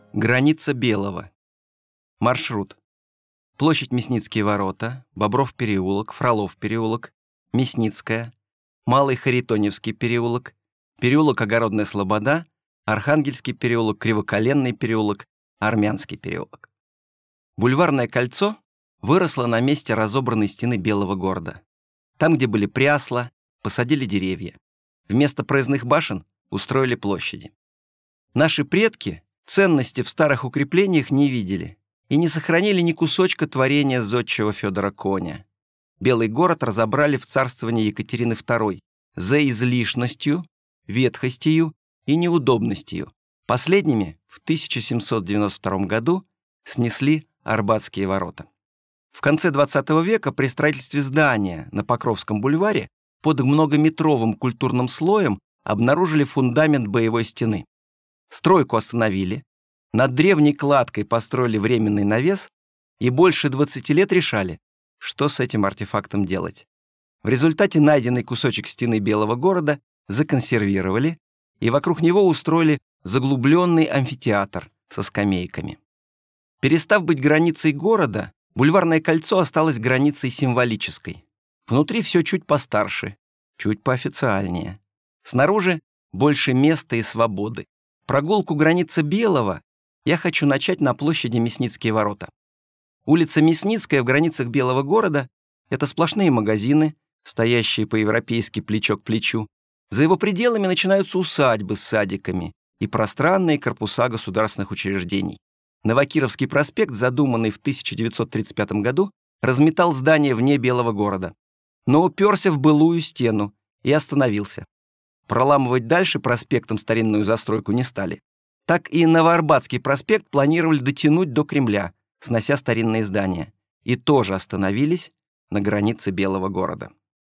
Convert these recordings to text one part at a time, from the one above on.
Граница Белого. Маршрут. Площадь Мясницкие ворота, Бобров переулок, Фролов переулок, Мясницкая, Малый Харитоневский переулок, переулок Огородная Слобода, Архангельский переулок, Кривоколенный переулок, Армянский переулок. Бульварное кольцо выросло на месте разобранной стены Белого города. Там, где были прясла, посадили деревья. Вместо проездных башен устроили площади. Наши предки ценности в старых укреплениях не видели и не сохранили ни кусочка творения зодчего Федора Коня. Белый город разобрали в царствовании Екатерины II за излишностью, ветхостью и неудобностью. Последними в 1792 году снесли Арбатские ворота. В конце XX века при строительстве здания на Покровском бульваре под многометровым культурным слоем обнаружили фундамент боевой стены. Стройку остановили, над древней кладкой построили временный навес и больше 20 лет решали, что с этим артефактом делать. В результате найденный кусочек стены Белого города законсервировали и вокруг него устроили заглубленный амфитеатр со скамейками. Перестав быть границей города, бульварное кольцо осталось границей символической. Внутри все чуть постарше, чуть поофициальнее. Снаружи больше места и свободы. Прогулку «Граница Белого» я хочу начать на площади Мясницкие ворота. Улица Мясницкая в границах Белого города — это сплошные магазины, стоящие по-европейски плечо к плечу. За его пределами начинаются усадьбы с садиками и пространные корпуса государственных учреждений. Новокировский проспект, задуманный в 1935 году, разметал здания вне Белого города, но уперся в былую стену и остановился. Проламывать дальше проспектом старинную застройку не стали. Так и Новоарбатский проспект планировали дотянуть до Кремля, снося старинные здания, и тоже остановились на границе Белого города.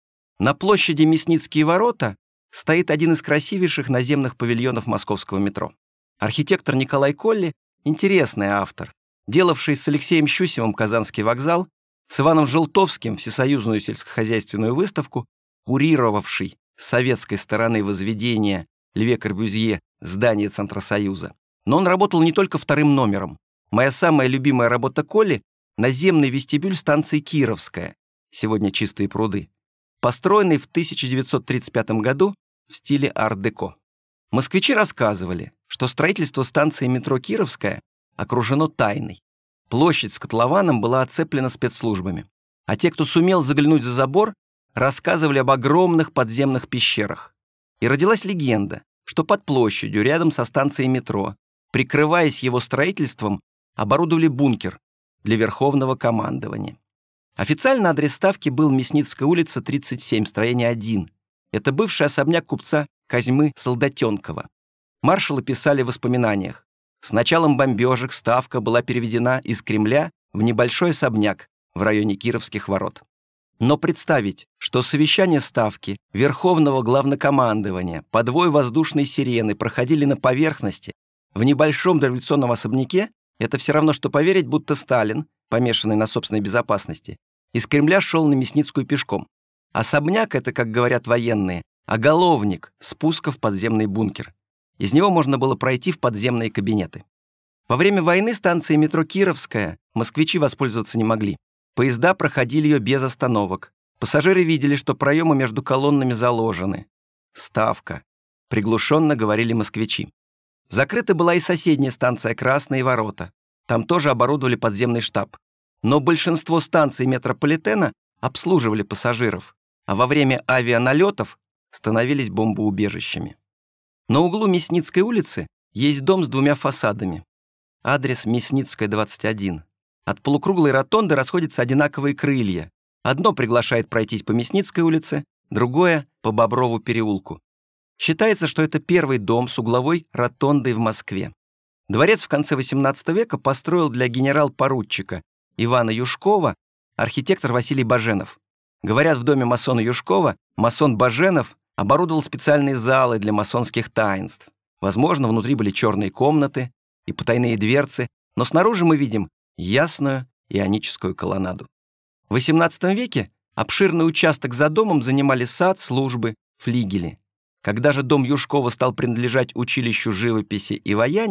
На площади Мясницкие ворота стоит один из красивейших наземных павильонов московского метро. Архитектор Николай Колли — интересный автор, делавший с Алексеем Щусевым Казанский вокзал, с Иваном Желтовским Всесоюзную сельскохозяйственную выставку, курировавший с советской стороны возведения Льве Корбюзье здания Центросоюза. Но он работал не только вторым номером. Моя самая любимая работа Колли — наземный вестибюль станции Кировская, сегодня Чистые пруды, построенный в 1935 году в стиле ар-деко. Москвичи рассказывали, что строительство станции метро Кировская окружено тайной. Площадь с котлованом была оцеплена спецслужбами. А те, кто сумел заглянуть за забор, рассказывали об огромных подземных пещерах. И родилась легенда, что под площадью, рядом со станцией метро, прикрываясь его строительством, оборудовали бункер для Верховного командования. Официально адрес ставки был Мясницкая улица, 37, строение 1. Это бывший особняк купца Козьмы Солдатенкова. Маршалы писали в воспоминаниях: с началом бомбежек ставка была переведена из Кремля в небольшой особняк в районе Кировских ворот. Но представить, что совещания ставки Верховного главнокомандования под вой воздушной сирены проходили на поверхности в небольшом дореволюционном особняке, это все равно, что поверить, будто Сталин, помешанный на собственной безопасности, из Кремля шел на Мясницкую пешком. Особняк — это, как говорят военные, оголовник спуска в подземный бункер. Из него можно было пройти в подземные кабинеты. Во время войны станции метро Кировская москвичи воспользоваться не могли. Поезда проходили ее без остановок. Пассажиры видели, что проемы между колоннами заложены. Ставка. Приглушенно говорили москвичи. Закрыта была и соседняя станция Красные ворота. Там тоже оборудовали подземный штаб. Но большинство станций метрополитена обслуживали пассажиров, а во время авианалетов становились бомбоубежищами. На углу Мясницкой улицы есть дом с двумя фасадами. Адрес Мясницкая, 21. От полукруглой ротонды расходятся одинаковые крылья. Одно приглашает пройтись по Мясницкой улице, другое — по Боброву переулку. Считается, что это первый дом с угловой ротондой в Москве. Дворец в конце XVIII века построил для генерал-поручика Ивана Юшкова архитектор Василий Баженов. Говорят, в доме масона Юшкова масон Баженов оборудовал специальные залы для масонских таинств. Возможно, внутри были черные комнаты и потайные дверцы, но снаружи мы видим ясную ионическую колоннаду. В XVIII веке обширный участок за домом занимали сад, службы, флигели. Когда же дом Юшкова стал принадлежать училищу живописи и ваяния,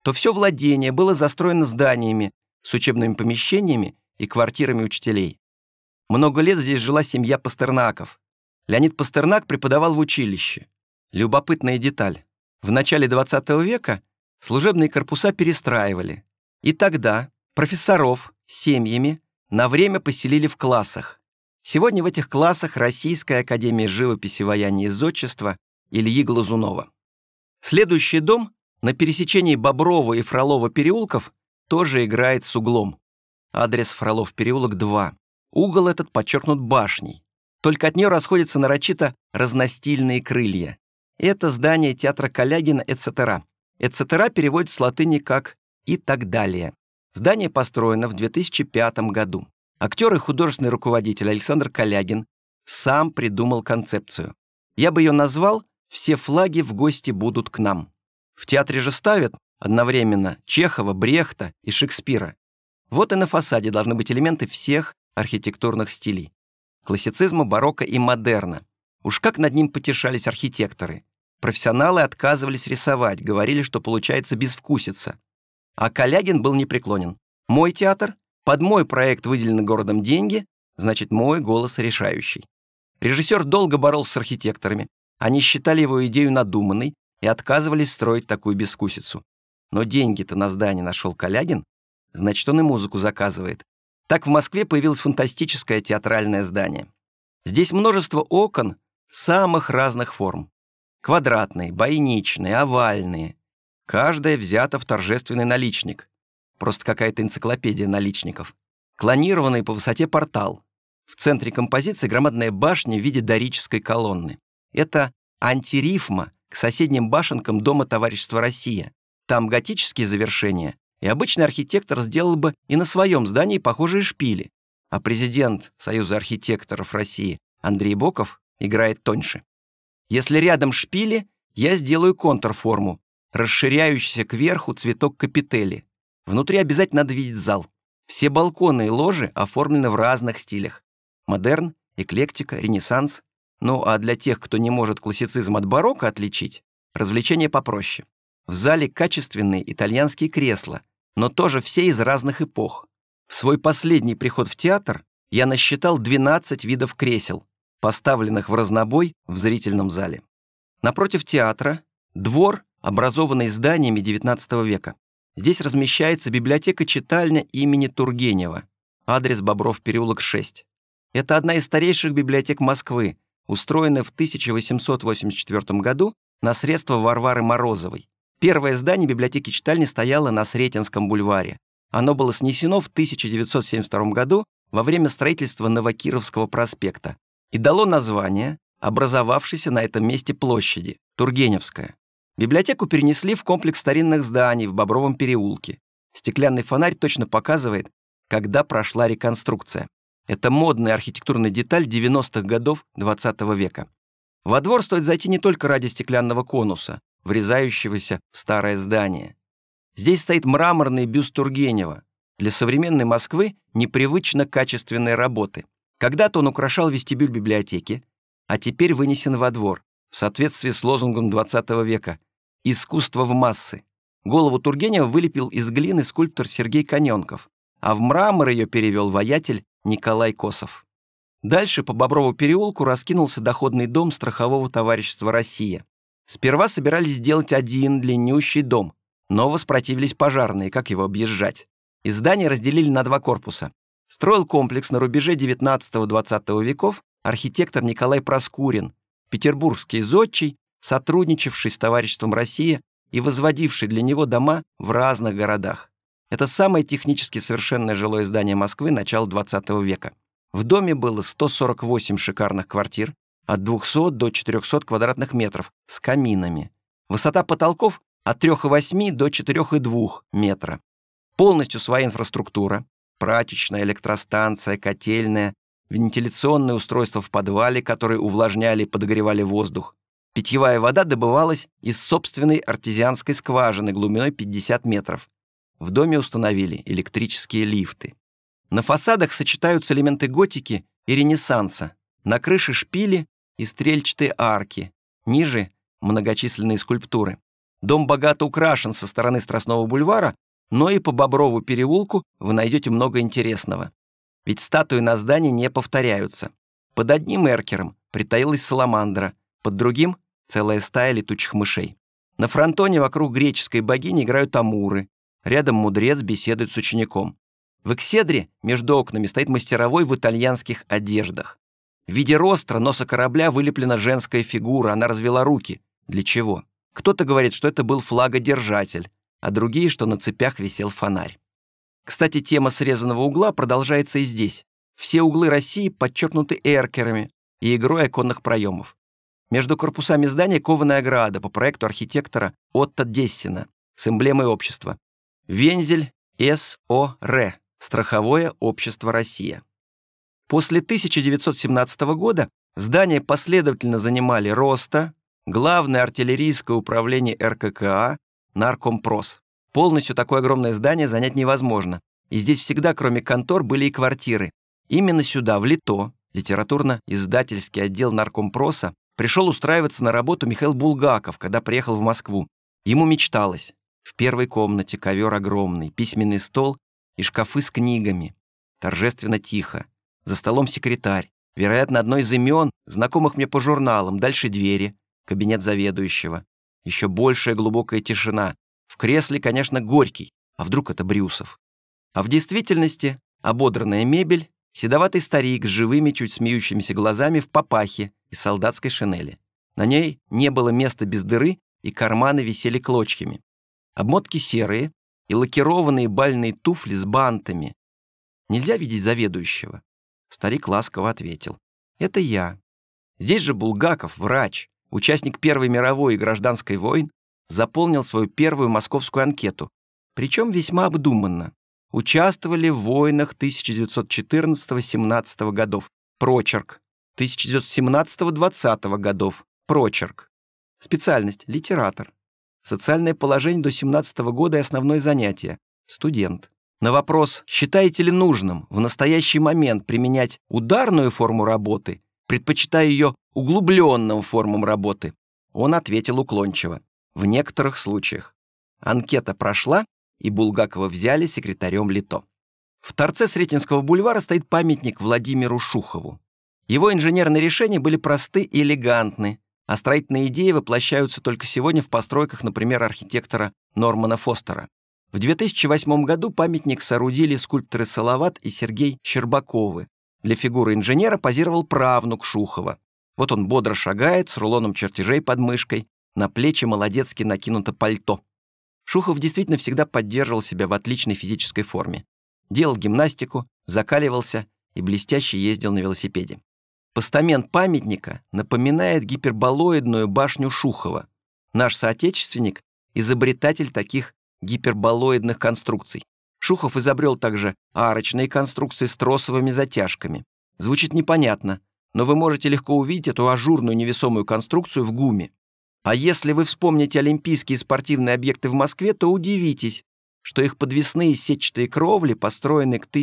то все владение было застроено зданиями с учебными помещениями и квартирами учителей. Много лет здесь жила семья Пастернаков. Леонид Пастернак преподавал в училище. Любопытная деталь. В начале XX века служебные корпуса перестраивали. И тогда профессоров с семьями на время поселили в классах. Сегодня в этих классах Российская академия живописи, ваяния и зодчества Ильи Глазунова. Следующий дом на пересечении Боброва и Фролова переулков тоже играет с углом. Адрес Фролов переулок 2. Угол этот подчеркнут башней. Только от нее расходятся нарочито разностильные крылья. Это здание театра Калягина «Эцетера». «Эцетера» переводится с латыни как «и так далее». Здание построено в 2005 году. Актер и художественный руководитель Александр Калягин сам придумал концепцию. Я бы ее назвал «Все флаги в гости будут к нам». В театре же ставят одновременно Чехова, Брехта и Шекспира. Вот и на фасаде должны быть элементы всех архитектурных стилей. Классицизма, барокко и модерна. Уж как над ним потешались архитекторы. Профессионалы отказывались рисовать, говорили, что получается безвкусица. А Калягин был непреклонен. Мой театр, под мой проект выделены городом деньги, значит, мой голос решающий. Режиссер долго боролся с архитекторами. Они считали его идею надуманной и отказывались строить такую безвкусицу. Но деньги-то на здание нашел Калягин, значит, он и музыку заказывает. Так в Москве появилось фантастическое театральное здание. Здесь множество окон самых разных форм. Квадратные, бойничные, овальные. Каждая взята в торжественный наличник. Просто какая-то энциклопедия наличников. Клонированный по высоте портал. В центре композиции громадная башня в виде дорической колонны. Это антирифма к соседним башенкам Дома товарищества «Россия». Там готические завершения, и обычный архитектор сделал бы и на своем здании похожие шпили. А президент Союза архитекторов России Андрей Боков играет тоньше. Если рядом шпили, я сделаю контрформу, расширяющийся кверху цветок капители. Внутри обязательно надо видеть зал. Все балконы и ложи оформлены в разных стилях. Модерн, эклектика, ренессанс. Ну а для тех, кто не может классицизм от барокко отличить, развлечения попроще. В зале качественные итальянские кресла, но тоже все из разных эпох. В свой последний приход в театр я насчитал 12 видов кресел, поставленных в разнобой в зрительном зале. Напротив театра двор, образованный зданиями XIX века. Здесь размещается библиотека-читальня имени Тургенева, адрес Бобров переулок 6. Это одна из старейших библиотек Москвы, устроенная в 1884 году на средства Варвары Морозовой. Первое здание библиотеки-читальни стояло на Сретенском бульваре. Оно было снесено в 1972 году во время строительства Новокировского проспекта и дало название образовавшейся на этом месте площади – Тургеневская. Библиотеку перенесли в комплекс старинных зданий в Бобровом переулке. Стеклянный фонарь точно показывает, когда прошла реконструкция. Это модная архитектурная деталь 90-х годов XX века. Во двор стоит зайти не только ради стеклянного конуса, врезающегося в старое здание. Здесь стоит мраморный бюст Тургенева. Для современной Москвы непривычно качественной работы. Когда-то он украшал вестибюль библиотеки, а теперь вынесен во двор, в соответствии с лозунгом XX века «Искусство в массы». Голову Тургенева вылепил из глины скульптор Сергей Каненков, а в мрамор ее перевел ваятель Николай Косов. Дальше по Боброву переулку раскинулся доходный дом страхового товарищества «Россия». Сперва собирались сделать один длиннющий дом, но воспротивились пожарные, как его объезжать. И здание разделили на два корпуса. Строил комплекс на рубеже XIX-XX веков архитектор Николай Проскурин, петербургский зодчий, сотрудничавший с товариществом «Россия» и возводивший для него дома в разных городах. Это самое технически совершенное жилое здание Москвы начала XX века. В доме было 148 шикарных квартир, от 200 до 400 квадратных метров, с каминами. Высота потолков от 3,8 до 4,2 метра. Полностью своя инфраструктура, прачечная, электростанция, котельная, вентиляционные устройства в подвале, которые увлажняли и подогревали воздух. Питьевая вода добывалась из собственной артезианской скважины глубиной 50 метров. В доме установили электрические лифты. На фасадах сочетаются элементы готики и ренессанса. На крыше шпили и стрельчатые арки. Ниже — многочисленные скульптуры. Дом богато украшен со стороны Страстного бульвара, но и по Боброву переулку вы найдете много интересного. Ведь статуи на здании не повторяются. Под одним эркером притаилась саламандра, под другим — целая стая летучих мышей. На фронтоне вокруг греческой богини играют амуры. Рядом мудрец беседует с учеником. В экседре между окнами стоит мастеровой в итальянских одеждах. В виде ростра носа корабля вылеплена женская фигура, она развела руки. Для чего? Кто-то говорит, что это был флагодержатель, а другие, что на цепях висел фонарь. Кстати, тема срезанного угла продолжается и здесь. Все углы России подчеркнуты эркерами и игрой оконных проемов. Между корпусами здания кованая ограда по проекту архитектора Отто Дессина с эмблемой общества. Вензель СОР. Страховое общество «Россия». После 1917 года здание последовательно занимали Роста, Главное артиллерийское управление РККА, Наркомпрос. Полностью такое огромное здание занять невозможно. И здесь всегда, кроме контор, были и квартиры. Именно сюда, в ЛИТО, литературно-издательский отдел Наркомпроса, пришел устраиваться на работу Михаил Булгаков, когда приехал в Москву. Ему мечталось. В первой комнате ковер огромный, письменный стол и шкафы с книгами. Торжественно тихо. За столом секретарь. Вероятно, одно из имен, знакомых мне по журналам. Дальше двери. Кабинет заведующего. Еще большая глубокая тишина. В кресле, конечно, Горький. А вдруг это Брюсов? А в действительности ободранная мебель, седоватый старик с живыми, чуть смеющимися глазами в папахе и солдатской шинели. На ней не было места без дыры, и карманы висели клочьями. Обмотки серые и лакированные бальные туфли с бантами. Нельзя видеть заведующего. Старик ласково ответил. Это я. Здесь же Булгаков, врач, участник Первой мировой и гражданской войн, заполнил свою первую московскую анкету. Причем весьма обдуманно. Участвовали в войнах 1914-17 годов. Прочерк. 1917-20 годов. Прочерк. Специальность – литератор. Социальное положение до 17 года и основное занятие – студент. На вопрос, считаете ли нужным в настоящий момент применять ударную форму работы, предпочитая ее углубленным формам работы, он ответил уклончиво. В некоторых случаях. Анкета прошла, и Булгакова взяли секретарем ЛИТО. В торце Сретенского бульвара стоит памятник Владимиру Шухову. Его инженерные решения были просты и элегантны, а строительные идеи воплощаются только сегодня в постройках, например, архитектора Нормана Фостера. В 2008 году памятник соорудили скульпторы Салават и Сергей Щербаковы. Для фигуры инженера позировал правнук Шухова. Вот он бодро шагает с рулоном чертежей под мышкой, на плечи молодецки накинуто пальто. Шухов действительно всегда поддерживал себя в отличной физической форме. Делал гимнастику, закаливался и блестяще ездил на велосипеде. Постамент памятника напоминает гиперболоидную башню Шухова. Наш соотечественник – изобретатель таких гиперболоидных конструкций. Шухов изобрел также арочные конструкции с тросовыми затяжками. Звучит непонятно, но вы можете легко увидеть эту ажурную невесомую конструкцию в ГУМе. А если вы вспомните олимпийские спортивные объекты в Москве, то удивитесь, что их подвесные сетчатые кровли, построенные к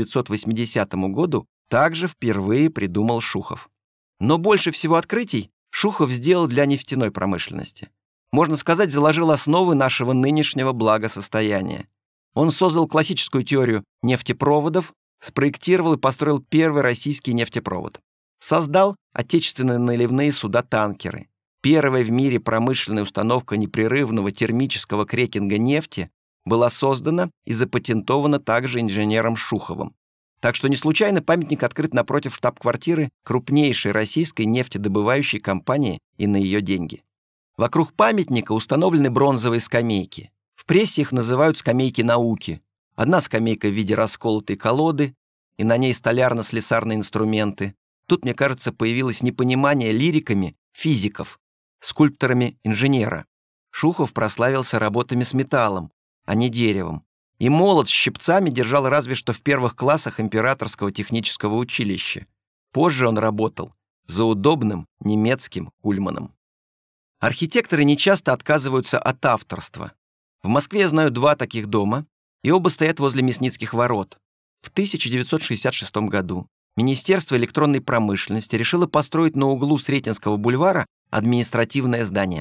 1980 году, также впервые придумал Шухов. Но больше всего открытий Шухов сделал для нефтяной промышленности. Можно сказать, заложил основы нашего нынешнего благосостояния. Он создал классическую теорию нефтепроводов, спроектировал и построил первый российский нефтепровод. Создал отечественные наливные суда-танкеры. Первая в мире промышленная установка непрерывного термического крекинга нефти была создана и запатентована также инженером Шуховым. Так что не случайно памятник открыт напротив штаб-квартиры крупнейшей российской нефтедобывающей компании и на ее деньги. Вокруг памятника установлены бронзовые скамейки. В прессе их называют скамейки науки. Одна скамейка в виде расколотой колоды, и на ней столярно-слесарные инструменты. Тут, мне кажется, появилось непонимание лириками физиков, скульпторами инженера. Шухов прославился работами с металлом, а не деревом. И молот с щипцами держал разве что в первых классах Императорского технического училища. Позже он работал за удобным немецким Ульманом. Архитекторы нечасто отказываются от авторства. В Москве я знаю два таких дома, и оба стоят возле Мясницких ворот. В 1966 году Министерство электронной промышленности решило построить на углу Сретенского бульвара административное здание.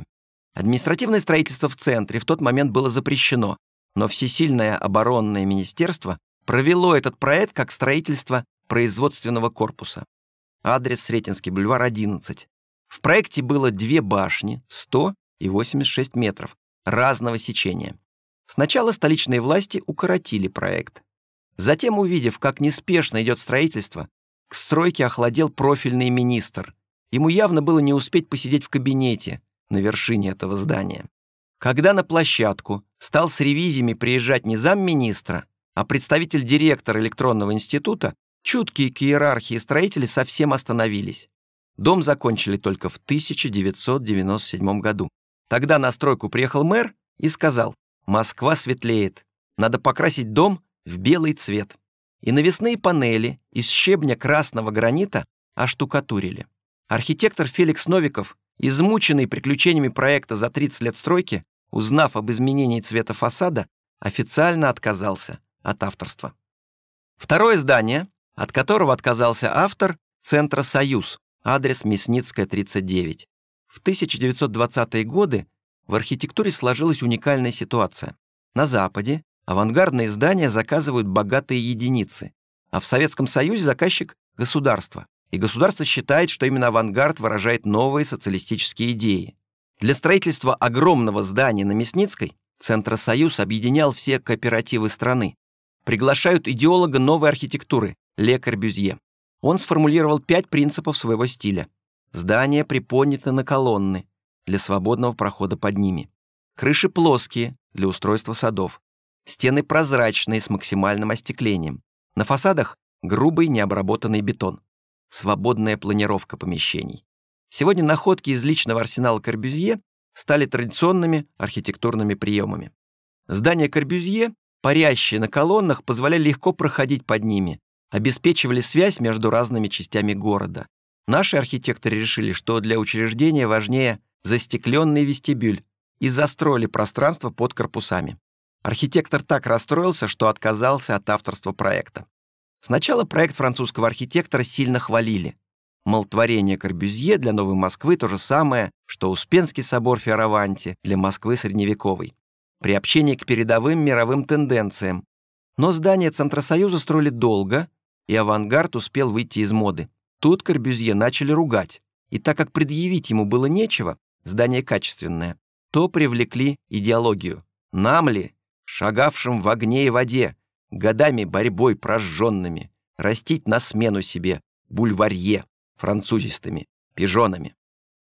Административное строительство в центре в тот момент было запрещено, но Всесильное оборонное министерство провело этот проект как строительство производственного корпуса. Адрес Сретенский бульвар, 11. В проекте было 2 башни, 100 и 86 метров, разного сечения. Сначала столичные власти укоротили проект. Затем, увидев, как неспешно идет строительство, к стройке охладел профильный министр. Ему явно было не успеть посидеть в кабинете на вершине этого здания. Когда на площадку стал с ревизиями приезжать не замминистра, а представитель директора электронного института, чуткие к иерархии строители совсем остановились. Дом закончили только в 1997 году. Тогда на стройку приехал мэр и сказал: «Москва светлеет, надо покрасить дом в белый цвет». И навесные панели из щебня красного гранита оштукатурили. Архитектор Феликс Новиков, измученный приключениями проекта за 30 лет стройки, узнав об изменении цвета фасада, официально отказался от авторства. Второе здание, от которого отказался автор, Центра «Союз», адрес Мясницкая, 39. В 1920-е годы в архитектуре сложилась уникальная ситуация. На Западе авангардные здания заказывают богатые единицы, а в Советском Союзе заказчик – государство. И государство считает, что именно авангард выражает новые социалистические идеи. Для строительства огромного здания на Мясницкой Центра «Союз» объединял все кооперативы страны. Приглашают идеолога новой архитектуры Ле Корбюзье. Он сформулировал 5 принципов своего стиля. Здания приподняты на колонны для свободного прохода под ними. Крыши плоские для устройства садов. Стены прозрачные с максимальным остеклением. На фасадах грубый необработанный бетон. Свободная планировка помещений. Сегодня находки из личного арсенала Корбюзье стали традиционными архитектурными приемами. Здания Корбюзье, парящие на колоннах, позволяли легко проходить под ними, обеспечивали связь между разными частями города. Наши архитекторы решили, что для учреждения важнее застекленный вестибюль, и застроили пространство под корпусами. Архитектор так расстроился, что отказался от авторства проекта. Сначала проект французского архитектора сильно хвалили. Мол, творение Корбюзье для Новой Москвы то же самое, что Успенский собор Фиораванти для Москвы средневековой. Приобщение к передовым мировым тенденциям. Но здание Центросоюза строили долго, и авангард успел выйти из моды. Тут Корбюзье начали ругать. И так как предъявить ему было нечего, здание качественное, то привлекли идеологию. Нам ли, шагавшим в огне и воде, годами борьбой прожженными, растить на смену себе бульварье французистыми пижонами?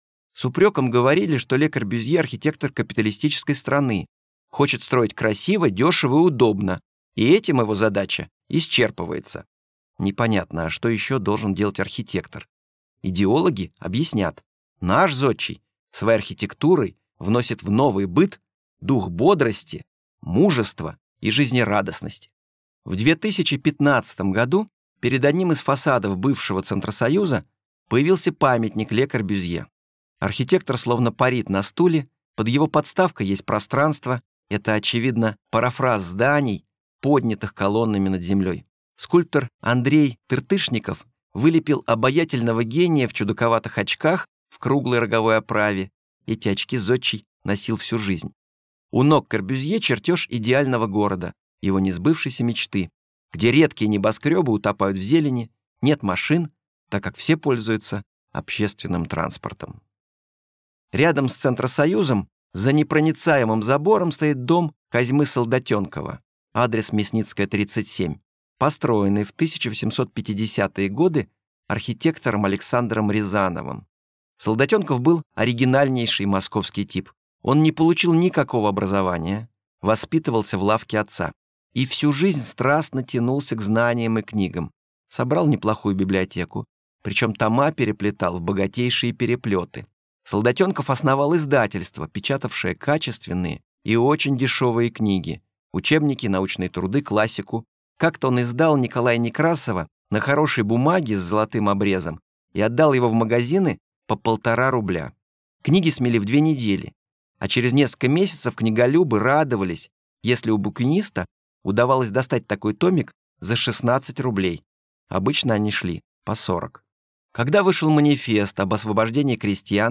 С упреком говорили, что Ле Корбюзье архитектор капиталистической страны, хочет строить красиво, дешево и удобно, и этим его задача исчерпывается. Непонятно, а что еще должен делать архитектор? Идеологи объяснят: наш зодчий своей архитектурой вносит в новый быт дух бодрости, мужества и жизнерадостности. В 2015 году перед одним из фасадов бывшего Центросоюза появился памятник Ле Корбюзье. Архитектор словно парит на стуле, под его подставкой есть пространство, это, очевидно, парафраз зданий, поднятых колоннами над землей. Скульптор Андрей Тыртышников вылепил обаятельного гения в чудаковатых очках в круглой роговой оправе. Эти очки зодчий носил всю жизнь. У ног Корбюзье чертеж идеального города, его несбывшейся мечты, где редкие небоскребы утопают в зелени, нет машин, так как все пользуются общественным транспортом. Рядом с Центросоюзом, за непроницаемым забором, стоит дом Козьмы Солдатенкова, адрес Мясницкая, 37, построенный в 1850-е годы архитектором Александром Рязановым. Солдатенков был оригинальнейший московский тип. Он не получил никакого образования, воспитывался в лавке отца и всю жизнь страстно тянулся к знаниям и книгам. Собрал неплохую библиотеку, причем тома переплетал в богатейшие переплеты. Солдатенков основал издательство, печатавшее качественные и очень дешевые книги, учебники, научные труды, классику. Как-то он издал Николая Некрасова на хорошей бумаге с золотым обрезом и отдал его в магазины по 1,5 рубля. Книги смели в 2 недели, а через несколько месяцев книголюбы радовались, если у букиниста удавалось достать такой томик за 16 рублей. Обычно они шли по 40. Когда вышел манифест об освобождении крестьян,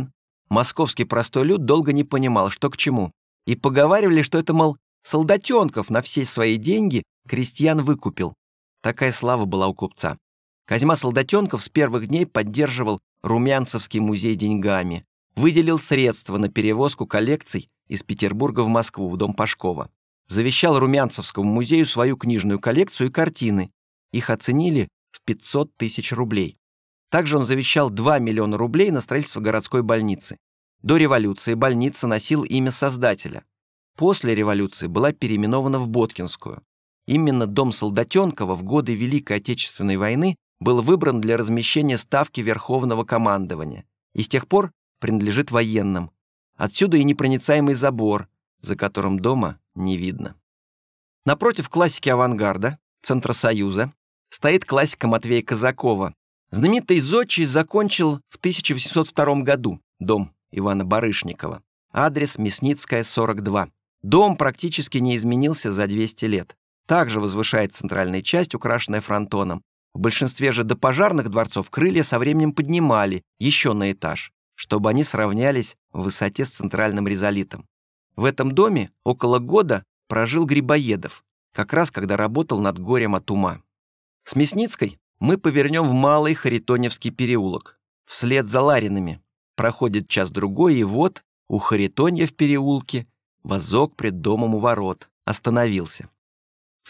Московский простой люд долго не понимал, что к чему, и поговаривали, что это, мол, Солдатенков на все свои деньги крестьян выкупил. Такая слава была у купца. Козьма Солдатенков с первых дней поддерживал Румянцевский музей деньгами, выделил средства на перевозку коллекций из Петербурга в Москву, в дом Пашкова. Завещал Румянцевскому музею свою книжную коллекцию и картины. Их оценили в 500 тысяч рублей. Также он завещал 2 миллиона рублей на строительство городской больницы. До революции больница носила имя создателя. После революции была переименована в Боткинскую. Именно дом Солдатенкова в годы Великой Отечественной войны был выбран для размещения ставки Верховного командования и с тех пор принадлежит военным. Отсюда и непроницаемый забор, за которым дома не видно. Напротив классики авангарда, Центра Союза, стоит классика Матвея Казакова. Знаменитый зодчий закончил в 1802 году дом Ивана Барышникова. Адрес Мясницкая, 42. Дом практически не изменился за 200 лет. Также возвышает центральная часть, украшенная фронтоном. В большинстве же допожарных дворцов крылья со временем поднимали еще на этаж, чтобы они сравнялись в высоте с центральным ризолитом. В этом доме около года прожил Грибоедов, как раз когда работал над «Горем от ума». С Мясницкой мы повернем в Малый Харитоневский переулок. Вслед за Ларинами. Проходит час-другой, и вот у Харитонья в переулке возок пред домом у ворот остановился. В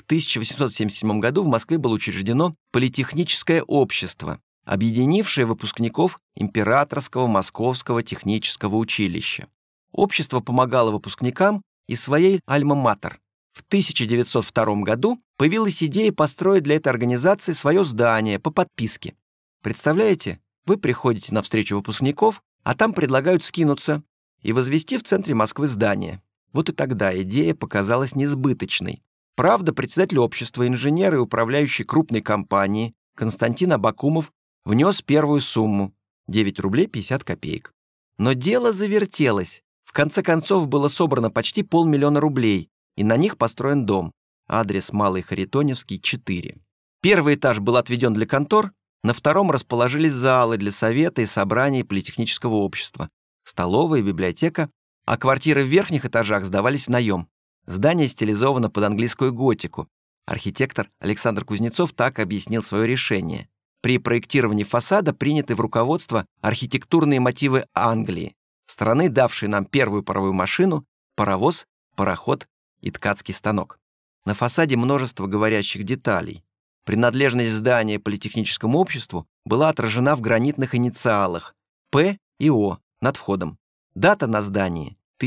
1877 году в Москве было учреждено Политехническое общество, объединившее выпускников Императорского Московского технического училища. Общество помогало выпускникам и своей альма-матер. В 1902 году появилась идея построить для этой организации свое здание по подписке. Представляете, вы приходите на встречу выпускников, а там предлагают скинуться и возвести в центре Москвы здание. Вот и тогда идея показалась несбыточной. Правда, председатель общества, инженер и управляющий крупной компании Константин Абакумов внес первую сумму – 9 рублей 50 копеек. Но дело завертелось. В конце концов было собрано почти 500 000 рублей, и на них построен дом. Адрес Малый Харитоневский, 4. Первый этаж был отведен для контор, на втором расположились залы для совета и собраний Политехнического общества, столовая и библиотека, а квартиры в верхних этажах сдавались в наем. Здание стилизовано под английскую готику. Архитектор Александр Кузнецов так объяснил свое решение. При проектировании фасада приняты в руководство архитектурные мотивы Англии, страны, давшей нам первую паровую машину, паровоз, пароход и ткацкий станок. На фасаде множество говорящих деталей. Принадлежность здания Политехническому обществу была отражена в гранитных инициалах П и О над входом. Дата на здании –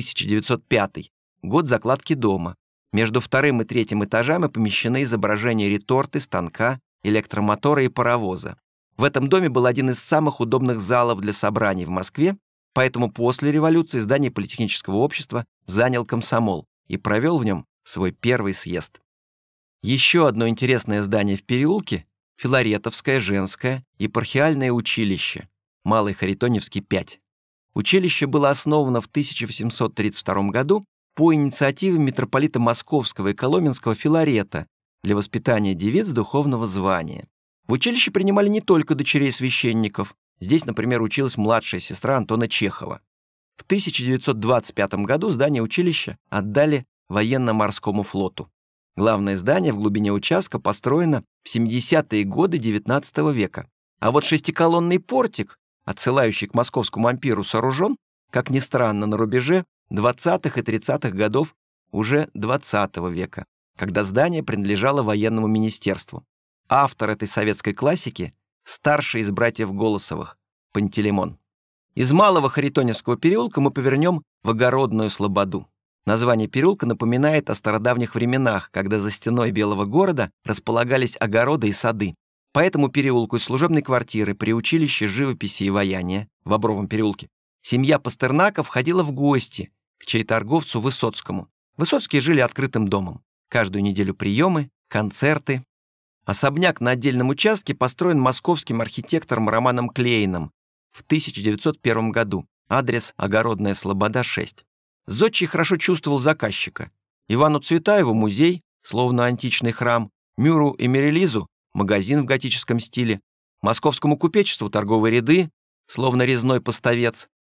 1905, год закладки дома. Между вторым и третьим этажами помещены изображения реторты, станка, электромотора и паровоза. В этом доме был один из самых удобных залов для собраний в Москве, поэтому после революции здание Политехнического общества занял комсомол и провел в нем свой первый съезд. Еще одно интересное здание в переулке – Филаретовское женское епархиальное училище, Малый Харитоневский, 5. Училище было основано в 1832 году по инициативе митрополита Московского и Коломенского Филарета для воспитания девиц духовного звания. В училище принимали не только дочерей священников. Здесь, например, училась младшая сестра Антона Чехова. В 1925 году здание училища отдали военно-морскому флоту. Главное здание в глубине участка построено в 70-е годы XIX века. А вот шестиколонный портик, отсылающий к московскому ампиру, сооружен, как ни странно, на рубеже 20-х и 30-х годов уже XX века, когда здание принадлежало военному министерству. Автор этой советской классики – старший из братьев Голосовых, Пантелеймон. Из Малого Харитоневского переулка мы повернем в Огородную Слободу. Название переулка напоминает о стародавних временах, когда за стеной Белого города располагались огороды и сады. По этому переулку из служебной квартиры при училище живописи и ваяния в Бобровом переулке семья Пастернака входила в гости к чайторговцу Высоцкому. Высоцкие жили открытым домом. Каждую неделю приемы, концерты. Особняк на отдельном участке построен московским архитектором Романом Клейном в 1901 году. Адрес Огородная Слобода, 6. Зодчий хорошо чувствовал заказчика. Ивану Цветаеву музей, словно античный храм, Мюру и Мерилизу магазин в готическом стиле, московскому купечеству торговые ряды, словно резной поставец,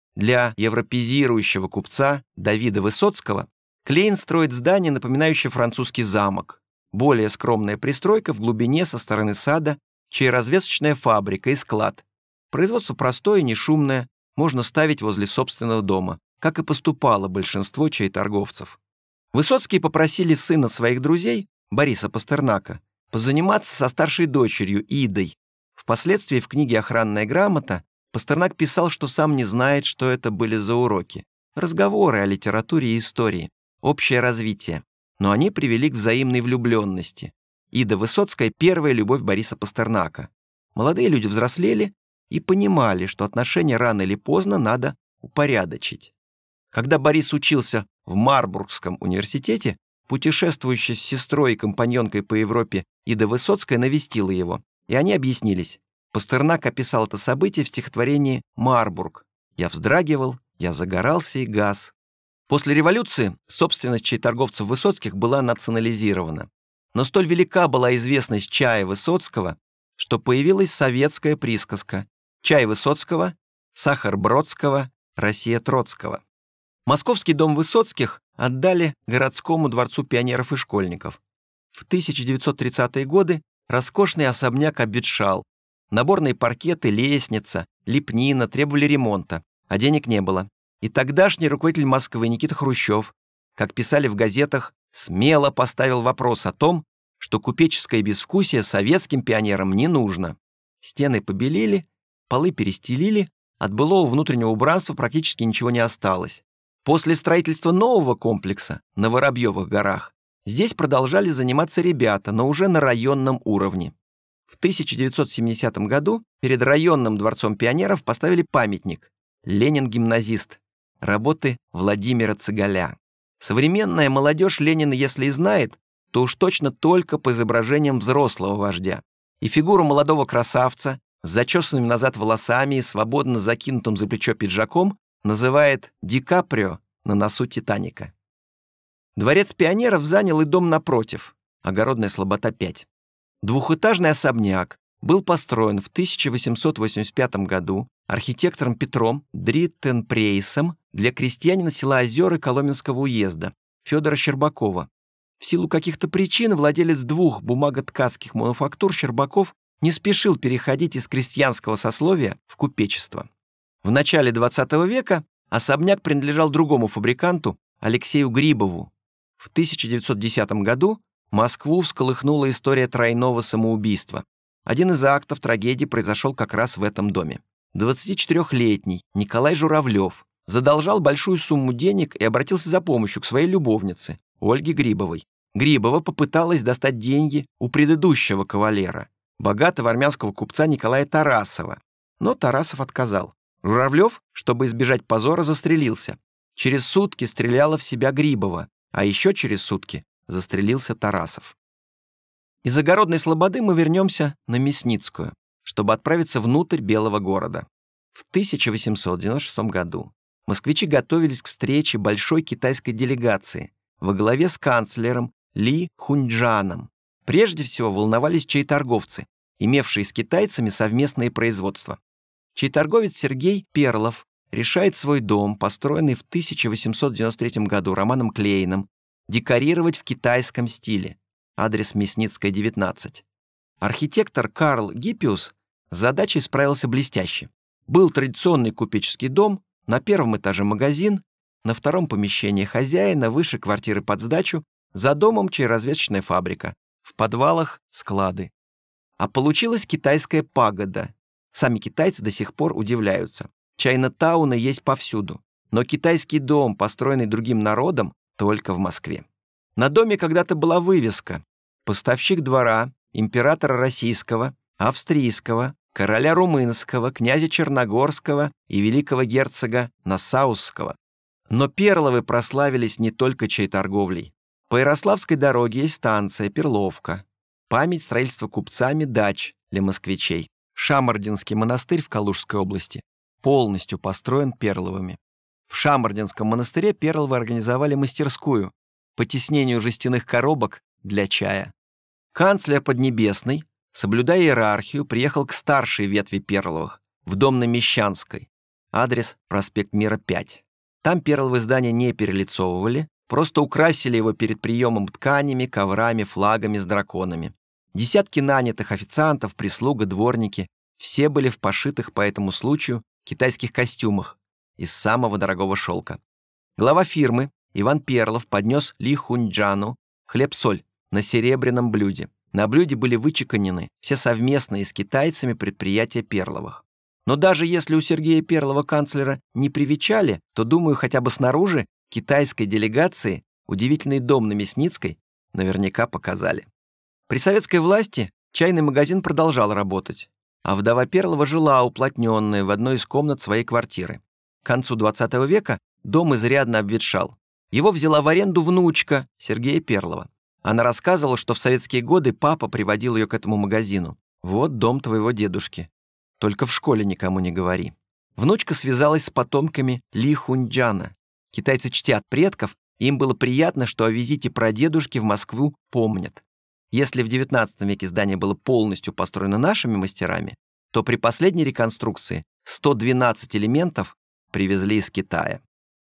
Для европезирующего купца Давида Высоцкого Клейн строит здание, напоминающее французский замок. Более скромная пристройка в глубине со стороны сада, чаеразвесочная фабрика и склад. Производство простое, не шумное, можно ставить возле собственного дома, как и поступало большинство чаеторговцев. Высоцкие попросили сына своих друзей, Бориса Пастернака, позаниматься со старшей дочерью Идой. Впоследствии в книге «Охранная грамота» Пастернак писал, что сам не знает, что это были за уроки. Разговоры о литературе и истории, общее развитие. Но они привели к взаимной влюбленности. Ида Высоцкая — первая любовь Бориса Пастернака. Молодые люди взрослели и понимали, что отношения рано или поздно надо упорядочить. Когда Борис учился в Марбургском университете, путешествующая с сестрой и компаньонкой по Европе Ида Высоцкая навестила его, и они объяснились. Пастернак описал это событие в стихотворении «Марбург». «Я вздрагивал, я загорался и гас». После революции собственность чаеторговцев Высоцких была национализирована. Но столь велика была известность чая Высоцкого, что появилась советская присказка «Чай Высоцкого, сахар Бродского, Россия Троцкого». Московский дом Высоцких отдали городскому дворцу пионеров и школьников. В 1930-е годы роскошный особняк обветшал. Наборные паркеты, лестница, лепнина требовали ремонта, а денег не было. И тогдашний руководитель Москвы Никита Хрущев, как писали в газетах, смело поставил вопрос о том, что купеческое безвкусие советским пионерам не нужно. Стены побелели, полы перестелили, от былого внутреннего убранства практически ничего не осталось. После строительства нового комплекса на Воробьевых горах здесь продолжали заниматься ребята, но уже на районном уровне. В 1970 году перед районным дворцом пионеров поставили памятник «Ленин-гимназист» работы Владимира Цыгаля. Современная молодежь Ленина, если и знает, то уж точно только по изображениям взрослого вождя. И фигуру молодого красавца с зачесанными назад волосами и свободно закинутым за плечо пиджаком называет Ди Каприо на носу «Титаника». Дворец пионеров занял и дом напротив, Огородная Слобода 5. Двухэтажный особняк был построен в 1885 году архитектором Петром Дриттенпрейсом для крестьянина села Озеры Коломенского уезда Федора Щербакова. В силу каких-то причин владелец двух бумаготкацких мануфактур Щербаков не спешил переходить из крестьянского сословия в купечество. В начале XX века особняк принадлежал другому фабриканту Алексею Грибову. В 1910 году Москву всколыхнула история тройного самоубийства. Один из актов трагедии произошел как раз в этом доме. 24-летний Николай Журавлев задолжал большую сумму денег и обратился за помощью к своей любовнице, Ольге Грибовой. Грибова попыталась достать деньги у предыдущего кавалера, богатого армянского купца Николая Тарасова. Но Тарасов отказал. Журавлев, чтобы избежать позора, застрелился. Через сутки стреляла в себя Грибова, а еще через сутки застрелился Тарасов. Из Огородной Слободы мы вернемся на Мясницкую, чтобы отправиться внутрь Белого города. В 1896 году москвичи готовились к встрече большой китайской делегации во главе с канцлером Ли Хуньчжаном. Прежде всего волновались чаеторговцы, имевшие с китайцами совместное производство. Чаеторговец Сергей Перлов решает свой дом, построенный в 1893 году Романом Клейном, декорировать в китайском стиле. Адрес Мясницкая, 19. Архитектор Карл Гиппиус с задачей справился блестяще. Был традиционный купеческий дом, на первом этаже магазин, на втором помещение хозяина, выше квартиры под сдачу, за домом чаеразвесочная фабрика, в подвалах склады. А получилась китайская пагода. Сами китайцы до сих пор удивляются. Чайна-тауны есть повсюду, но китайский дом, построенный другим народом, только в Москве. На доме когда-то была вывеска: поставщик двора императора российского, австрийского, короля румынского, князя Черногорского и великого герцога Нассаусского. Но Перловы прославились не только чаеторговлей. По Ярославской дороге есть станция Перловка, память строительства купцами дач для москвичей. Шамардинский монастырь в Калужской области полностью построен Перловыми. В Шамардинском монастыре Перловы организовали мастерскую по теснению жестяных коробок для чая. Канцлер Поднебесный, соблюдая иерархию, приехал к старшей ветви Перловых, в дом на Мещанской. Адрес – проспект Мира, 5. Там перловое здание не перелицовывали, просто украсили его перед приемом тканями, коврами, флагами с драконами. Десятки нанятых официантов, прислуга, дворники – все были в пошитых по этому случаю китайских костюмах из самого дорогого шелка. Глава фирмы Иван Перлов поднес Ли Хуньчжану хлеб-соль на серебряном блюде. На блюде были вычеканены все совместные с китайцами предприятия Перловых. Но даже если у Сергея Перлова канцлера не привечали, то, думаю, хотя бы снаружи китайской делегации удивительный дом на Мясницкой наверняка показали. При советской власти чайный магазин продолжал работать, а вдова Перлова жила уплотненная в одной из комнат своей квартиры. К концу XX века дом изрядно обветшал. Его взяла в аренду внучка Сергея Перлова. Она рассказывала, что в советские годы папа приводил ее к этому магазину. «Вот дом твоего дедушки. Только в школе никому не говори». Внучка связалась с потомками Ли Хуньчжана. Китайцы чтят предков, и им было приятно, что о визите прадедушки в Москву помнят. Если в XIX веке здание было полностью построено нашими мастерами, то при последней реконструкции 112 элементов привезли из Китая.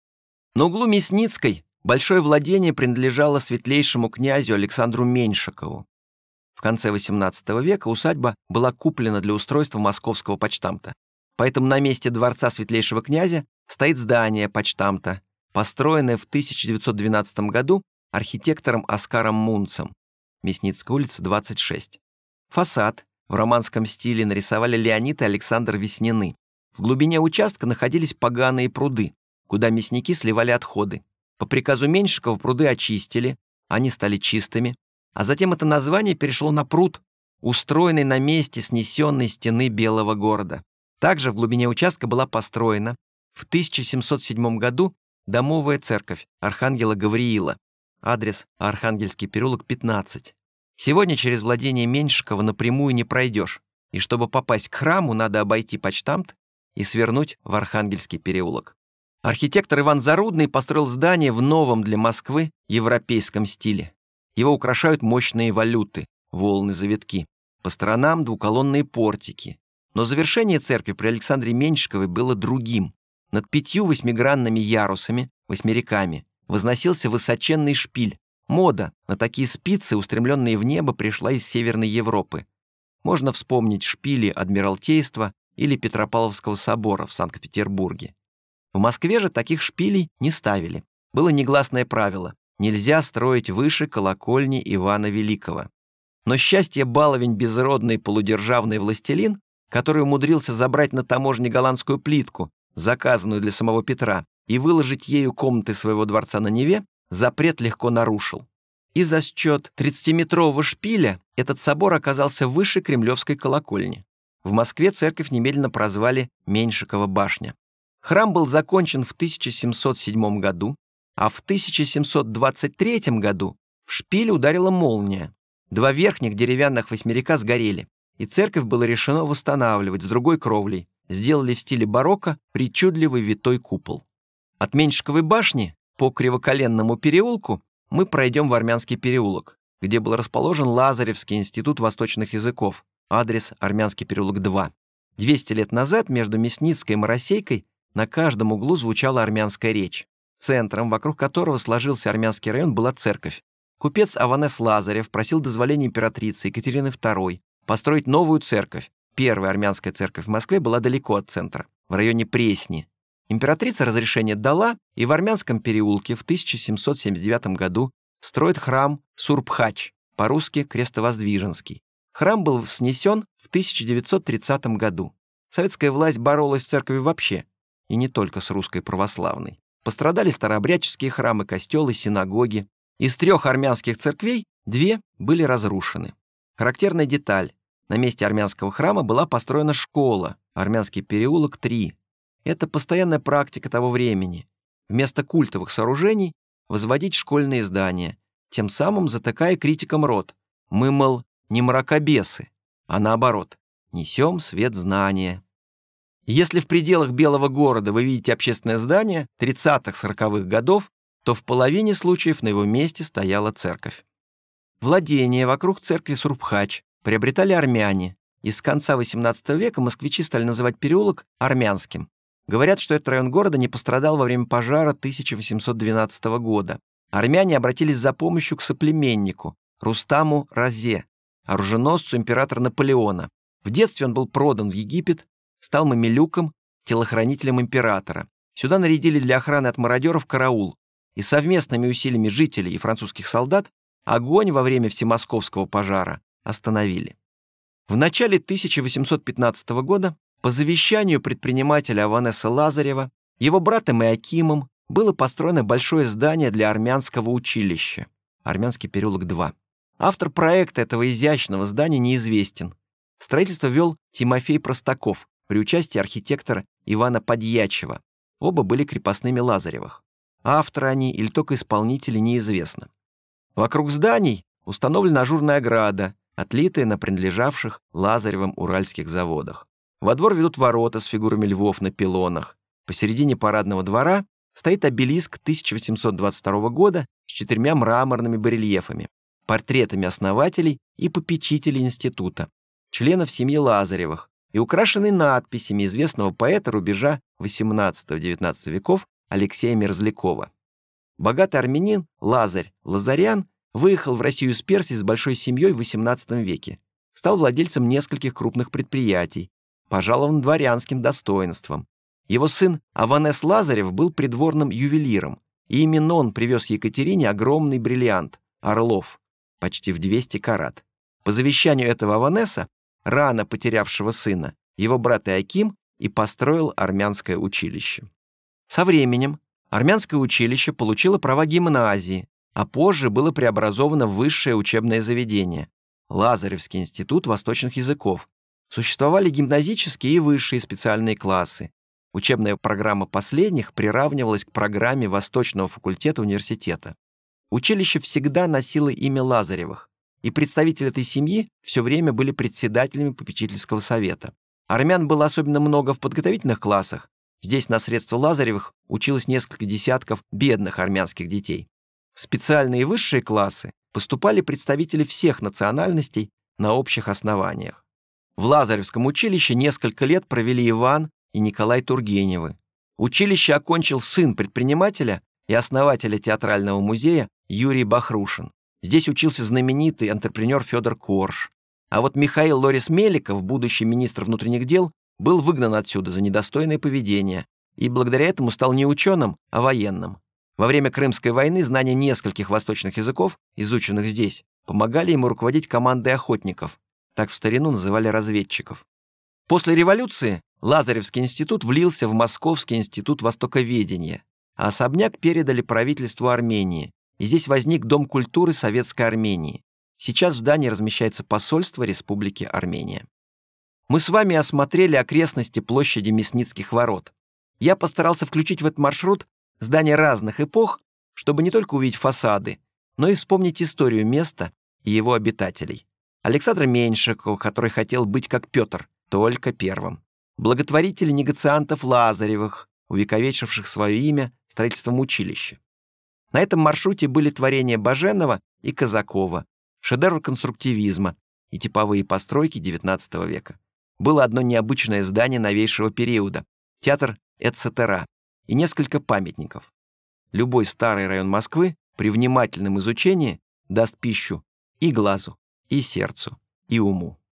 На углу Мясницкой большое владение принадлежало светлейшему князю Александру Меньшикову. В конце XVIII века усадьба была куплена для устройства московского почтамта. Поэтому на месте дворца светлейшего князя стоит здание почтамта, построенное в 1912 году архитектором Оскаром Мунцем. Мясницкая улица, 26. Фасад в романском стиле нарисовали Леонид и Александр Веснины. В глубине участка находились поганые пруды, куда мясники сливали отходы. По приказу Меньшикова пруды очистили, они стали чистыми, а затем это название перешло на пруд, устроенный на месте снесенной стены Белого города. Также в глубине участка была построена в 1707 году домовая церковь Архангела Гавриила. Адрес Архангельский переулок, 15. Сегодня через владение Меньшикова напрямую не пройдешь, и чтобы попасть к храму, надо обойти почтамт и свернуть в Архангельский переулок. Архитектор Иван Зарудный построил здание в новом для Москвы европейском стиле. Его украшают мощные валюты, волны-завитки. По сторонам двуколонные портики. Но завершение церкви при Александре Меньшиковой было другим. Над 5 восьмигранными ярусами, восьмериками, возносился высоченный шпиль. Мода на такие спицы, устремленные в небо, пришла из Северной Европы. Можно вспомнить шпили Адмиралтейства или Петропавловского собора в Санкт-Петербурге. В Москве же таких шпилей не ставили. Было негласное правило: нельзя строить выше колокольни Ивана Великого. Но счастье баловень безродный полудержавный властелин, который умудрился забрать на таможне голландскую плитку, заказанную для самого Петра, и выложить ею комнаты своего дворца на Неве, запрет легко нарушил. И за счет 30-метрового шпиля этот собор оказался выше Кремлевской колокольни. В Москве церковь немедленно прозвали Меньшикова башня. Храм был закончен в 1707 году, а в 1723 году в шпиль ударила молния. 2 верхних деревянных восьмерика сгорели, и церковь было решено восстанавливать с другой кровлей. Сделали в стиле барокко причудливый витой купол. От Меньшиковой башни по Кривоколенному переулку мы пройдем в Армянский переулок, где был расположен Лазаревский институт восточных языков, адрес Армянский переулок, 2. 200 лет назад между Мясницкой и Моросейкой на каждом углу звучала армянская речь. Центром, вокруг которого сложился армянский район, была церковь. Купец Аванес Лазарев просил дозволения императрицы Екатерины II построить новую церковь. Первая армянская церковь в Москве была далеко от центра, в районе Пресни. Императрица разрешение дала, и в Армянском переулке в 1779 году строит храм Сурбхач, по-русски Крестовоздвиженский. Храм был снесен в 1930 году. Советская власть боролась с церковью вообще, и не только с русской православной. Пострадали старообрядческие храмы, костелы, синагоги. Из 3 армянских церквей 2 были разрушены. Характерная деталь: на месте армянского храма была построена школа, Армянский переулок, 3. Это постоянная практика того времени. Вместо культовых сооружений возводить школьные здания, тем самым затыкая критикам рот. Мы, мол, не мракобесы, а наоборот, несем свет знания. Если в пределах Белого города вы видите общественное здание 30-40-х годов, то в половине случаев на его месте стояла церковь. Владения вокруг церкви Сурбхач приобретали армяне, и с конца XVIII века москвичи стали называть переулок Армянским. Говорят, что этот район города не пострадал во время пожара 1812 года. Армяне обратились за помощью к соплеменнику Рустаму Разе, оруженосцу императора Наполеона. В детстве он был продан в Египет, стал мамилюком, телохранителем императора. Сюда нарядили для охраны от мародеров караул, и совместными усилиями жителей и французских солдат огонь во время всемосковского пожара остановили. В начале 1815 года по завещанию предпринимателя Аванеса Лазарева, его братом Иоакимом, было построено большое здание для армянского училища, Армянский переулок 2. Автор проекта этого изящного здания неизвестен. Строительство вел Тимофей Простаков при участии архитектора Ивана Подьячева. Оба были крепостными Лазаревых. Авторы они или только исполнители неизвестно. Вокруг зданий установлена ажурная ограда, отлитая на принадлежавших Лазаревым уральских заводах. Во двор ведут ворота с фигурами львов на пилонах. Посередине парадного двора стоит обелиск 1822 года с 4 мраморными барельефами, портретами основателей и попечителей института, членов семьи Лазаревых, и украшенный надписями известного поэта рубежа XVIII-XIX веков Алексея Мерзлякова. Богатый армянин Лазарь Лазарян выехал в Россию из Персии с большой семьей в XVIII веке, стал владельцем нескольких крупных предприятий, пожалован дворянским достоинством. Его сын Аванес Лазарев был придворным ювелиром, и именно он привез Екатерине огромный бриллиант «Орлов», почти в 200 карат. По завещанию этого Аванеса, рано потерявшего сына, его брат Иоаким и построил армянское училище. Со временем армянское училище получило права гимназии, а позже было преобразовано в высшее учебное заведение – Лазаревский институт восточных языков. Существовали гимназические и высшие специальные классы. Учебная программа последних приравнивалась к программе Восточного факультета университета. Училище всегда носило имя Лазаревых, и представители этой семьи все время были председателями попечительского совета. Армян было особенно много в подготовительных классах. Здесь на средства Лазаревых училось несколько десятков бедных армянских детей. В специальные и высшие классы поступали представители всех национальностей на общих основаниях. В Лазаревском училище несколько лет провели Иван и Николай Тургеневы. Училище окончил сын предпринимателя и основателя театрального музея Юрий Бахрушин. Здесь учился знаменитый антрепренер Федор Корж. А вот Михаил Лорис-Меликов, будущий министр внутренних дел, был выгнан отсюда за недостойное поведение и благодаря этому стал не ученым, а военным. Во время Крымской войны знание нескольких восточных языков, изученных здесь, помогали ему руководить командой охотников. Так в старину называли разведчиков. После революции Лазаревский институт влился в Московский институт востоковедения, а особняк передали правительству Армении, и здесь возник Дом культуры Советской Армении. Сейчас в здании размещается посольство Республики Армения. Мы с вами осмотрели окрестности площади Мясницких ворот. Я постарался включить в этот маршрут здания разных эпох, чтобы не только увидеть фасады, но и вспомнить историю места и его обитателей. Александра Меньшикова, который хотел быть как Петр, только первым. Благотворителей негациантов Лазаревых, увековечивших свое имя строительством училища. На этом маршруте были творения Баженова и Казакова, шедевр конструктивизма и типовые постройки XIX века. Было одно необычное здание новейшего периода – театр Эцетера и несколько памятников. Любой старый район Москвы при внимательном изучении даст пищу и глазу, и сердцу, и уму.